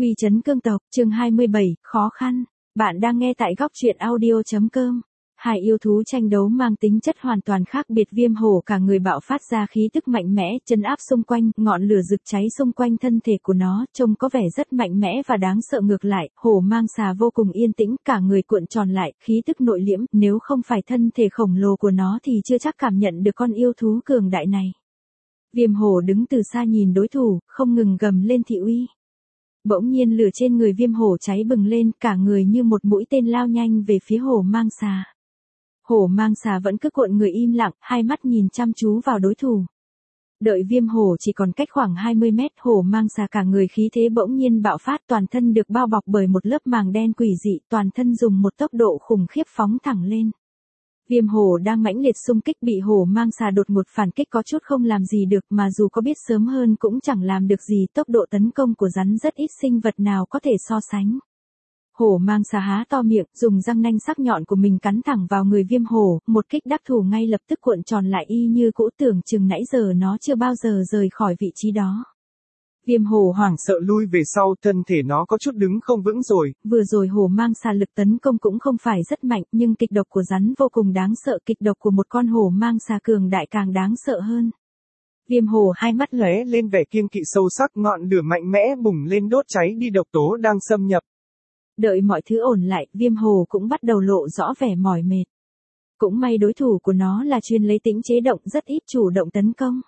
Uy chấn cương tộc, chương 27, khó khăn. Bạn đang nghe tại góc truyện audio.com. Hai yêu thú tranh đấu mang tính chất hoàn toàn khác biệt. Viêm hổ cả người bạo phát ra khí tức mạnh mẽ, trấn áp xung quanh, ngọn lửa rực cháy xung quanh thân thể của nó, trông có vẻ rất mạnh mẽ và đáng sợ. Ngược lại, hổ mang xà vô cùng yên tĩnh, cả người cuộn tròn lại, khí tức nội liễm, nếu không phải thân thể khổng lồ của nó thì chưa chắc cảm nhận được con yêu thú cường đại này. Viêm hổ đứng từ xa nhìn đối thủ, không ngừng gầm lên thị uy. Bỗng nhiên lửa trên người viêm hổ cháy bừng lên, cả người như một mũi tên lao nhanh về phía hổ mang xà. Hổ mang xà vẫn cứ cuộn người im lặng, hai mắt nhìn chăm chú vào đối thủ. Đợi viêm hổ chỉ còn cách khoảng 20 mét, hổ mang xà cả người khí thế bỗng nhiên bạo phát, toàn thân được bao bọc bởi một lớp màng đen quỷ dị, toàn thân dùng một tốc độ khủng khiếp phóng thẳng lên. Viêm hổ đang mãnh liệt xung kích bị hổ mang xà đột ngột phản kích có chút không làm gì được, mà dù có biết sớm hơn cũng chẳng làm được gì. Tốc độ tấn công của rắn rất ít sinh vật nào có thể so sánh. Hổ mang xà há to miệng, dùng răng nanh sắc nhọn của mình cắn thẳng vào người viêm hổ, một kích đắc thủ ngay lập tức cuộn tròn lại y như cũ, tưởng chừng nãy giờ nó chưa bao giờ rời khỏi vị trí đó. Viêm hổ hoảng sợ lui về sau, thân thể nó có chút đứng không vững rồi. Vừa rồi hổ mang xà lực tấn công cũng không phải rất mạnh, nhưng kịch độc của rắn vô cùng đáng sợ, kịch độc của một con hổ mang xà cường đại càng đáng sợ hơn. Viêm hổ hai mắt lóe lên vẻ kiêng kỵ sâu sắc, ngọn lửa mạnh mẽ bùng lên đốt cháy đi độc tố đang xâm nhập. Đợi mọi thứ ổn lại, viêm hổ cũng bắt đầu lộ rõ vẻ mỏi mệt. Cũng may đối thủ của nó là chuyên lấy tĩnh chế động, rất ít chủ động tấn công.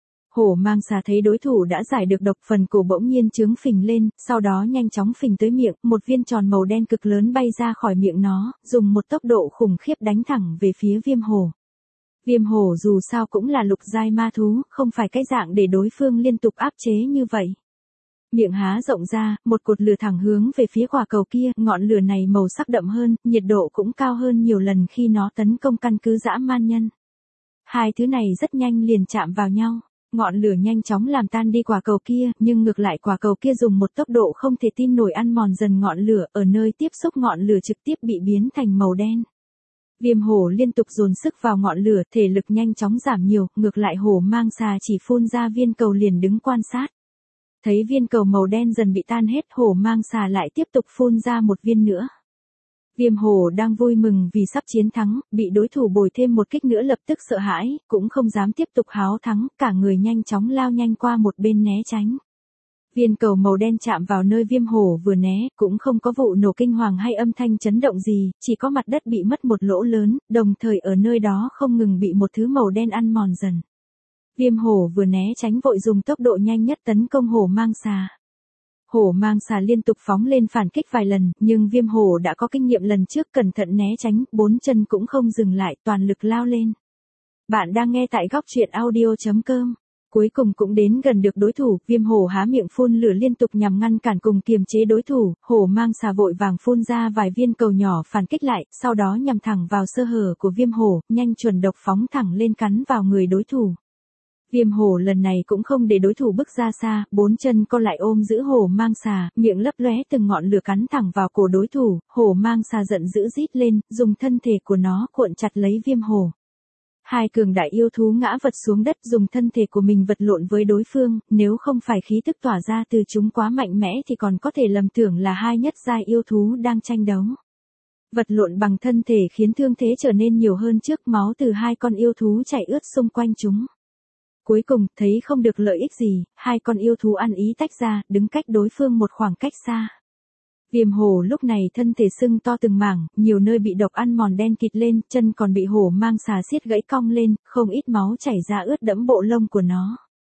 Hổ mang xà thấy đối thủ đã giải được độc, phần cổ bỗng nhiên trướng phình lên, sau đó nhanh chóng phình tới miệng, một viên tròn màu đen cực lớn bay ra khỏi miệng nó, dùng một tốc độ khủng khiếp đánh thẳng về phía viêm hổ. Viêm hổ dù sao cũng là lục giai ma thú, không phải cái dạng để đối phương liên tục áp chế như vậy. Miệng há rộng ra, một cột lửa thẳng hướng về phía quả cầu kia, ngọn lửa này màu sắc đậm hơn, nhiệt độ cũng cao hơn nhiều lần khi nó tấn công căn cứ dã man nhân. Hai thứ này rất nhanh liền chạm vào nhau. Ngọn lửa nhanh chóng làm tan đi quả cầu kia, nhưng ngược lại quả cầu kia dùng một tốc độ không thể tin nổi ăn mòn dần ngọn lửa, ở nơi tiếp xúc ngọn lửa trực tiếp bị biến thành màu đen. Viêm hổ liên tục dồn sức vào ngọn lửa, thể lực nhanh chóng giảm nhiều, ngược lại hổ mang xà chỉ phun ra viên cầu liền đứng quan sát. Thấy viên cầu màu đen dần bị tan hết, hổ mang xà lại tiếp tục phun ra một viên nữa. Viêm hổ đang vui mừng vì sắp chiến thắng, bị đối thủ bồi thêm một kích nữa lập tức sợ hãi, cũng không dám tiếp tục háo thắng, cả người nhanh chóng lao nhanh qua một bên né tránh. Viên cầu màu đen chạm vào nơi viêm hổ vừa né, cũng không có vụ nổ kinh hoàng hay âm thanh chấn động gì, chỉ có mặt đất bị mất một lỗ lớn, đồng thời ở nơi đó không ngừng bị một thứ màu đen ăn mòn dần. Viêm hổ vừa né tránh vội dùng tốc độ nhanh nhất tấn công hổ mang xà. Hổ mang xà liên tục phóng lên phản kích vài lần, nhưng viêm hổ đã có kinh nghiệm lần trước, cẩn thận né tránh, bốn chân cũng không dừng lại, toàn lực lao lên. Bạn đang nghe tại góc truyện audio.com. Cuối cùng cũng đến gần được đối thủ, viêm hổ há miệng phun lửa liên tục nhằm ngăn cản cùng kiềm chế đối thủ, hổ mang xà vội vàng phun ra vài viên cầu nhỏ phản kích lại, sau đó nhằm thẳng vào sơ hở của viêm hổ, nhanh chuẩn độc phóng thẳng lên cắn vào người đối thủ. Viêm hổ lần này cũng không để đối thủ bước ra xa, bốn chân co lại ôm giữ hổ mang xà, miệng lấp lóe từng ngọn lửa cắn thẳng vào cổ đối thủ, hổ mang xà giận dữ rít lên, dùng thân thể của nó cuộn chặt lấy viêm hổ. Hai cường đại yêu thú ngã vật xuống đất, dùng thân thể của mình vật lộn với đối phương, nếu không phải khí tức tỏa ra từ chúng quá mạnh mẽ thì còn có thể lầm tưởng là hai nhất giai yêu thú đang tranh đấu. Vật lộn bằng thân thể khiến thương thế trở nên nhiều hơn trước, máu từ hai con yêu thú chảy ướt xung quanh chúng. Cuối cùng, thấy không được lợi ích gì, hai con yêu thú ăn ý tách ra, đứng cách đối phương một khoảng cách xa. Viêm hổ lúc này thân thể sưng to từng mảng, nhiều nơi bị độc ăn mòn đen kịt lên, chân còn bị hổ mang xà xiết gãy cong lên, không ít máu chảy ra ướt đẫm bộ lông của nó.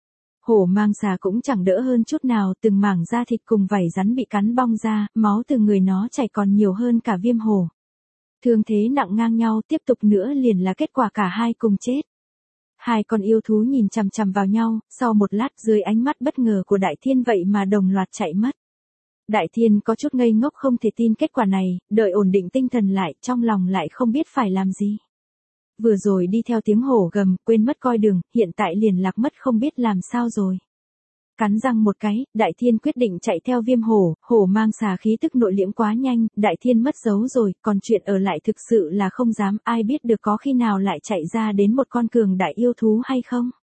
Hổ mang xà cũng chẳng đỡ hơn chút nào, từng mảng da thịt cùng vảy rắn bị cắn bong ra, máu từ người nó chảy còn nhiều hơn cả viêm hổ. Thương thế nặng ngang nhau, tiếp tục nữa liền là kết quả cả hai cùng chết. Hai con yêu thú nhìn chằm chằm vào nhau, sau một lát dưới ánh mắt bất ngờ của Đại Thiên vậy mà đồng loạt chạy mất. Đại Thiên có chút ngây ngốc không thể tin kết quả này, đợi ổn định tinh thần lại, trong lòng lại không biết phải làm gì. Vừa rồi đi theo tiếng hổ gầm, quên mất coi đường, hiện tại liền lạc mất không biết làm sao rồi. Cắn răng một cái, Đại Thiên quyết định chạy theo viêm hổ, hổ mang xà khí tức nội liễm quá nhanh, Đại Thiên mất dấu rồi, còn chuyện ở lại thực sự là không dám, ai biết được có khi nào lại chạy ra đến một con cường đại yêu thú hay không.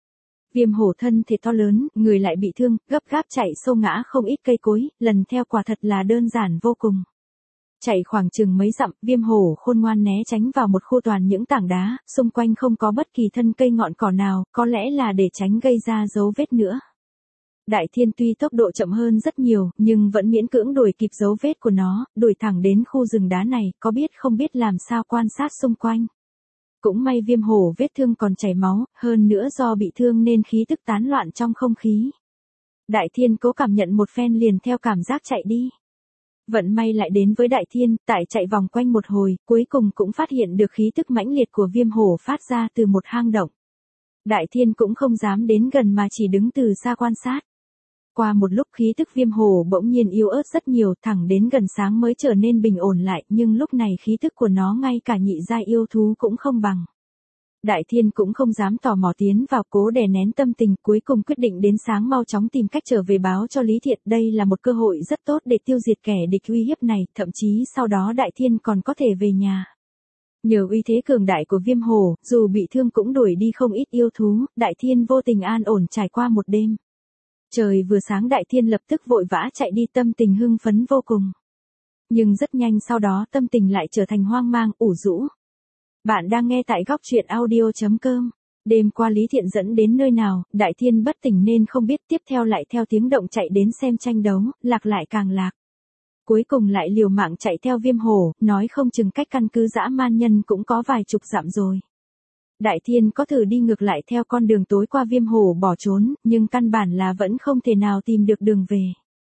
Viêm hổ thân thể to lớn, người lại bị thương, gấp gáp chạy xô ngã không ít cây cối, lần theo quả thật là đơn giản vô cùng. Chạy khoảng chừng mấy dặm, viêm hổ khôn ngoan né tránh vào một khu toàn những tảng đá, xung quanh không có bất kỳ thân cây ngọn cỏ nào, có lẽ là để tránh gây ra dấu vết nữa. Đại Thiên tuy tốc độ chậm hơn rất nhiều, nhưng vẫn miễn cưỡng đuổi kịp dấu vết của nó, đuổi thẳng đến khu rừng đá này, có biết không biết làm sao quan sát xung quanh. Cũng may viêm hổ vết thương còn chảy máu, hơn nữa do bị thương nên khí tức tán loạn trong không khí. Đại Thiên cố cảm nhận một phen liền theo cảm giác chạy đi. Vận may lại đến với Đại Thiên, tại chạy vòng quanh một hồi, cuối cùng cũng phát hiện được khí tức mãnh liệt của viêm hổ phát ra từ một hang động. Đại Thiên cũng không dám đến gần mà chỉ đứng từ xa quan sát. Qua một lúc khí tức viêm hổ bỗng nhiên yếu ớt rất nhiều, thẳng đến gần sáng mới trở nên bình ổn lại, nhưng lúc này khí tức của nó ngay cả nhị giai yêu thú cũng không bằng. Đại Thiên cũng không dám tò mò tiến vào, cố đè nén tâm tình, cuối cùng quyết định đến sáng mau chóng tìm cách trở về báo cho Lý Thiện, đây là một cơ hội rất tốt để tiêu diệt kẻ địch uy hiếp này, thậm chí sau đó Đại Thiên còn có thể về nhà. Nhờ uy thế cường đại của viêm hổ, dù bị thương cũng đuổi đi không ít yêu thú, Đại Thiên vô tình an ổn trải qua một đêm. Trời vừa sáng Đại Thiên lập tức vội vã chạy đi, tâm tình hưng phấn vô cùng. Nhưng rất nhanh sau đó tâm tình lại trở thành hoang mang, ủ rũ. Bạn đang nghe tại góc truyện audio.com. Đêm qua Lý Thiện dẫn đến nơi nào, Đại Thiên bất tỉnh nên không biết, tiếp theo lại theo tiếng động chạy đến xem tranh đấu, lạc lại càng lạc. Cuối cùng lại liều mạng chạy theo viêm hổ, nói không chừng cách căn cứ dã man nhân cũng có vài chục dặm rồi. Đại Thiên có thử đi ngược lại theo con đường tối qua viêm hổ bỏ trốn, nhưng căn bản là vẫn không thể nào tìm được đường về.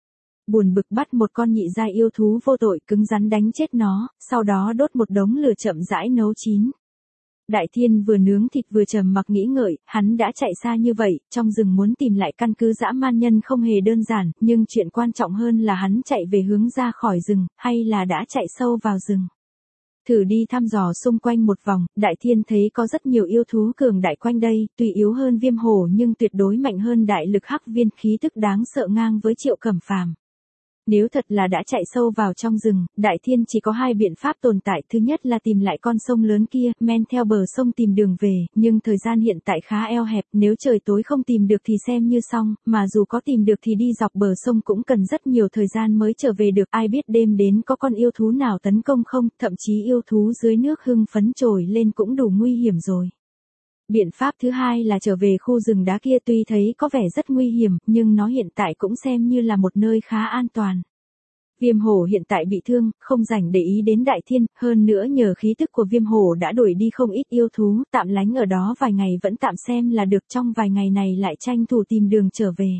Buồn bực bắt một con nhị giai yêu thú vô tội cứng rắn đánh chết nó, sau đó đốt một đống lửa chậm rãi nấu chín. Đại Thiên vừa nướng thịt vừa trầm mặc nghĩ ngợi, hắn đã chạy xa như vậy, trong rừng muốn tìm lại căn cứ dã man nhân không hề đơn giản, nhưng chuyện quan trọng hơn là hắn chạy về hướng ra khỏi rừng, hay là đã chạy sâu vào rừng. Thử đi thăm dò xung quanh một vòng, Đại Thiên thấy có rất nhiều yêu thú cường đại quanh đây, tuy yếu hơn viêm hổ nhưng tuyệt đối mạnh hơn đại lực hắc viên, khí tức đáng sợ ngang với Triệu Cẩm Phàm. Nếu thật là đã chạy sâu vào trong rừng, Đại Thiên chỉ có hai biện pháp tồn tại, thứ nhất là tìm lại con sông lớn kia, men theo bờ sông tìm đường về, nhưng thời gian hiện tại khá eo hẹp, nếu trời tối không tìm được thì xem như xong, mà dù có tìm được thì đi dọc bờ sông cũng cần rất nhiều thời gian mới trở về được, ai biết đêm đến có con yêu thú nào tấn công không, thậm chí yêu thú dưới nước hưng phấn trồi lên cũng đủ nguy hiểm rồi. Biện pháp thứ hai là trở về khu rừng đá kia, tuy thấy có vẻ rất nguy hiểm, nhưng nó hiện tại cũng xem như là một nơi khá an toàn. Viêm hổ hiện tại bị thương, không rảnh để ý đến Đại Thiên, hơn nữa nhờ khí tức của viêm hổ đã đuổi đi không ít yêu thú, tạm lánh ở đó vài ngày vẫn tạm xem là được, trong vài ngày này lại tranh thủ tìm đường trở về.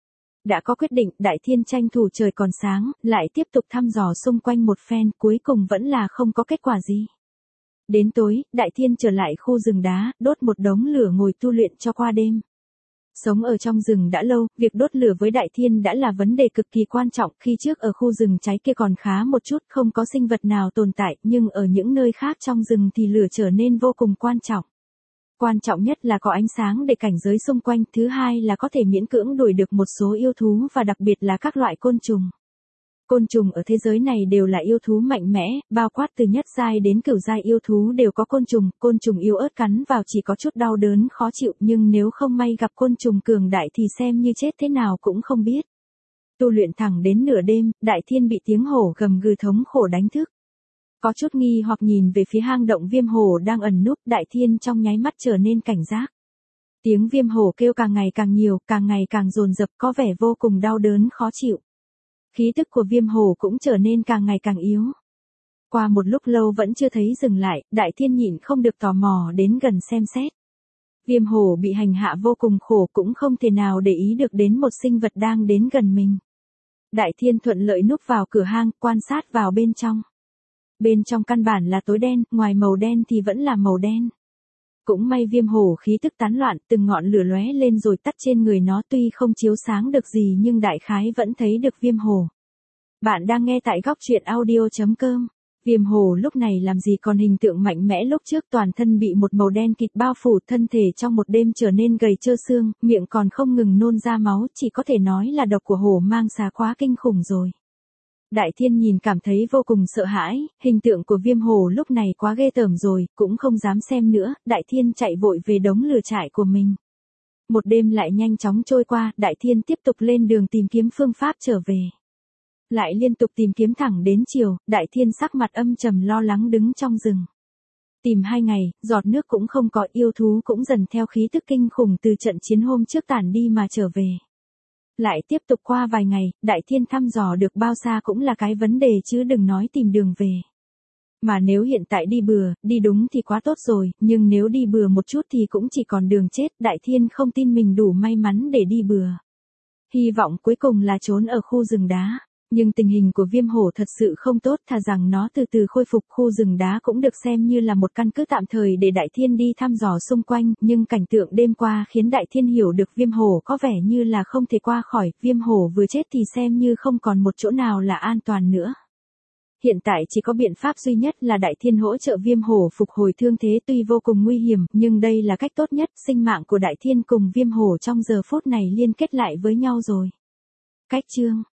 Đã có quyết định, Đại Thiên tranh thủ trời còn sáng, lại tiếp tục thăm dò xung quanh một phen, cuối cùng vẫn là không có kết quả gì. Đến tối, Đại Thiên trở lại khu rừng đá, đốt một đống lửa ngồi tu luyện cho qua đêm. Sống ở trong rừng đã lâu, việc đốt lửa với Đại Thiên đã là vấn đề cực kỳ quan trọng, khi trước ở khu rừng cháy kia còn khá một chút, không có sinh vật nào tồn tại, nhưng ở những nơi khác trong rừng thì lửa trở nên vô cùng quan trọng. Quan trọng nhất là có ánh sáng để cảnh giới xung quanh, thứ hai là có thể miễn cưỡng đuổi được một số yêu thú và đặc biệt là các loại côn trùng. Côn trùng ở thế giới này đều là yêu thú mạnh mẽ, bao quát từ nhất giai đến cửu giai yêu thú đều có côn trùng yếu ớt cắn vào chỉ có chút đau đớn khó chịu, nhưng nếu không may gặp côn trùng cường đại thì xem như chết thế nào cũng không biết. Tu luyện thẳng đến nửa đêm, Đại Thiên bị tiếng hổ gầm gừ thống khổ đánh thức. Có chút nghi hoặc nhìn về phía hang động viêm hổ đang ẩn núp, Đại Thiên trong nháy mắt trở nên cảnh giác. Tiếng viêm hổ kêu càng ngày càng nhiều, càng ngày càng dồn dập, có vẻ vô cùng đau đớn khó chịu. Khí tức của viêm hổ cũng trở nên càng ngày càng yếu. Qua một lúc lâu vẫn chưa thấy dừng lại, Đại Thiên nhịn không được tò mò đến gần xem xét. Viêm hổ bị hành hạ vô cùng khổ, cũng không thể nào để ý được đến một sinh vật đang đến gần mình. Đại Thiên thuận lợi núp vào cửa hang, quan sát vào bên trong. Bên trong căn bản là tối đen, ngoài màu đen thì vẫn là màu đen. Cũng may viêm hổ khí tức tán loạn, từng ngọn lửa lóe lên rồi tắt trên người nó, tuy không chiếu sáng được gì nhưng đại khái vẫn thấy được viêm hổ. Bạn đang nghe tại góc truyện audio.com. Viêm hổ lúc này làm gì còn hình tượng mạnh mẽ lúc trước, toàn thân bị một màu đen kịt bao phủ, thân thể trong một đêm trở nên gầy trơ xương, miệng còn không ngừng nôn ra máu, chỉ có thể nói là độc của hổ mang xà quá kinh khủng rồi. Đại Thiên nhìn cảm thấy vô cùng sợ hãi, hình tượng của viêm hổ lúc này quá ghê tởm rồi, cũng không dám xem nữa, Đại Thiên chạy vội về đống lửa trại của mình. Một đêm lại nhanh chóng trôi qua, Đại Thiên tiếp tục lên đường tìm kiếm phương pháp trở về. Lại liên tục tìm kiếm thẳng đến chiều, Đại Thiên sắc mặt âm trầm lo lắng đứng trong rừng. Tìm 2 ngày, giọt nước cũng không có, yêu thú cũng dần theo khí tức kinh khủng từ trận chiến hôm trước tản đi mà trở về. Lại tiếp tục qua vài ngày, Đại Thiên thăm dò được bao xa cũng là cái vấn đề chứ đừng nói tìm đường về. Mà nếu hiện tại đi bừa, đi đúng thì quá tốt rồi, nhưng nếu đi bừa một chút thì cũng chỉ còn đường chết, Đại Thiên không tin mình đủ may mắn để đi bừa. Hy vọng cuối cùng là trốn ở khu rừng đá. Nhưng tình hình của Viêm Hổ thật sự không tốt, thà rằng nó từ từ khôi phục, khu rừng đá cũng được xem như là một căn cứ tạm thời để Đại Thiên đi thăm dò xung quanh, nhưng cảnh tượng đêm qua khiến Đại Thiên hiểu được Viêm Hổ có vẻ như là không thể qua khỏi, Viêm Hổ vừa chết thì xem như không còn một chỗ nào là an toàn nữa. Hiện tại chỉ có biện pháp duy nhất là Đại Thiên hỗ trợ Viêm Hổ phục hồi thương thế, tuy vô cùng nguy hiểm, nhưng đây là cách tốt nhất, sinh mạng của Đại Thiên cùng Viêm Hổ trong giờ phút này liên kết lại với nhau rồi. Cách chương